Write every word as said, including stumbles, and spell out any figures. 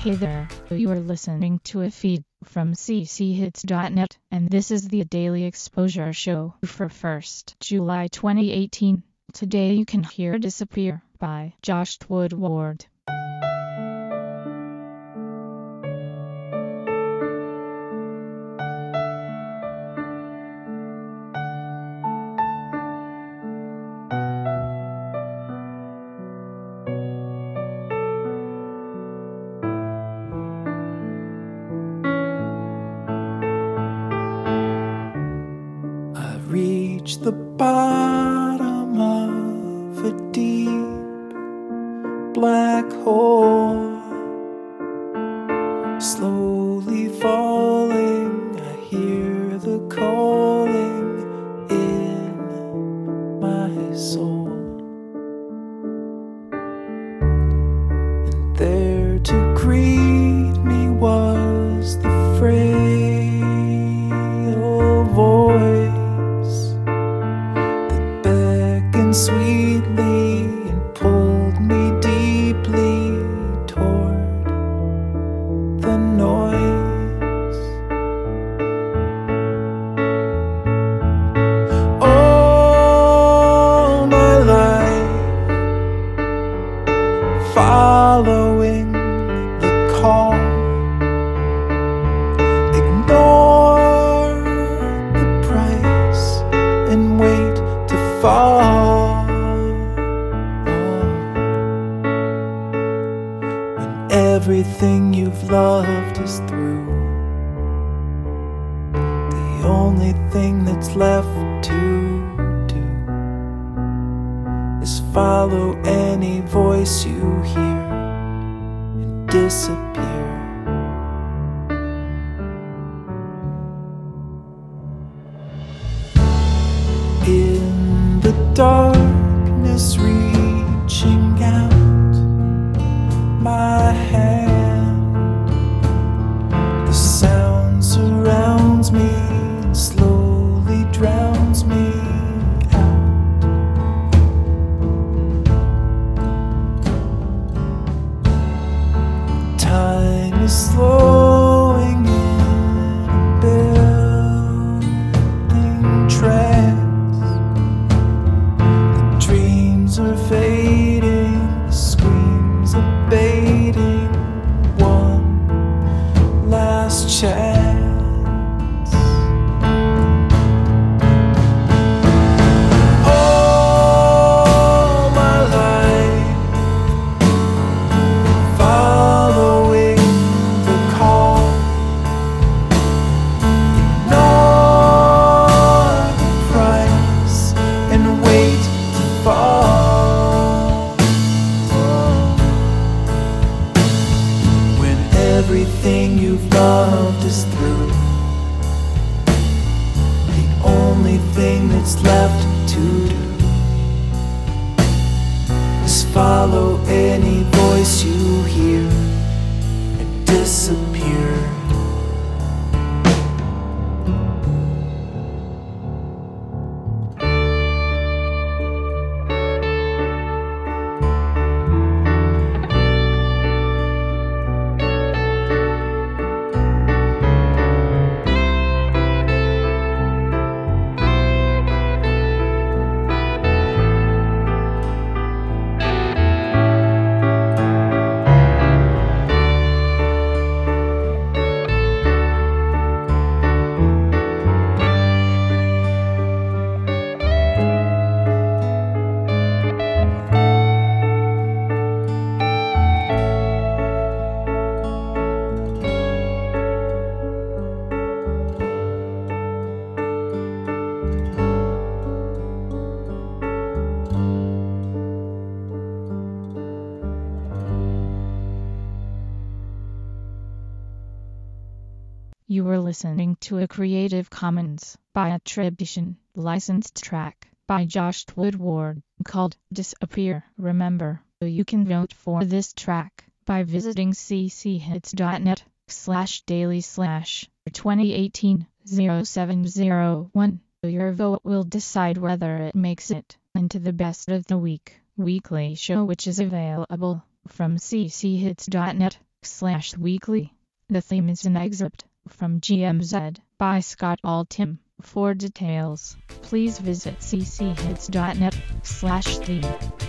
Hey there, you are listening to a feed from c c hits dot net, and this is the Daily Exposure Show for first of July twenty eighteen. Today you can hear Disappear by Josh Woodward. Reach the bottom of a deep black hole, slowly falling. I hear the calling in my soul, and there to greet me was the frail voice sweetly and pulled me deeply toward the noise. All my life following the call, ignore the price and wait to fall. Everything you've loved is through. The only thing that's left to do is follow any voice you hear and disappear. In the darkness, reaching out my hand, the sound surrounds me and slowly drowns me out. Time is slowing in a building trance. The dreams are fading, the screams abating, one last chance. All my life following the call, ignore the price and wait to fall. Everything you've loved is through. The only thing that's left to do is follow any voice you hear and disappear. You were listening to a Creative Commons by attribution, licensed track by Josh Woodward called Disappear. Remember, you can vote for this track by visiting c c hits dot net slash daily slash twenty eighteen oh seven oh one. Your vote will decide whether it makes it into the Best of the Week weekly show, which is available from c c hits dot net slash weekly. The theme is an excerpt from G M Z by Scott Altham. For details, please visit c c hits dot net slash theme.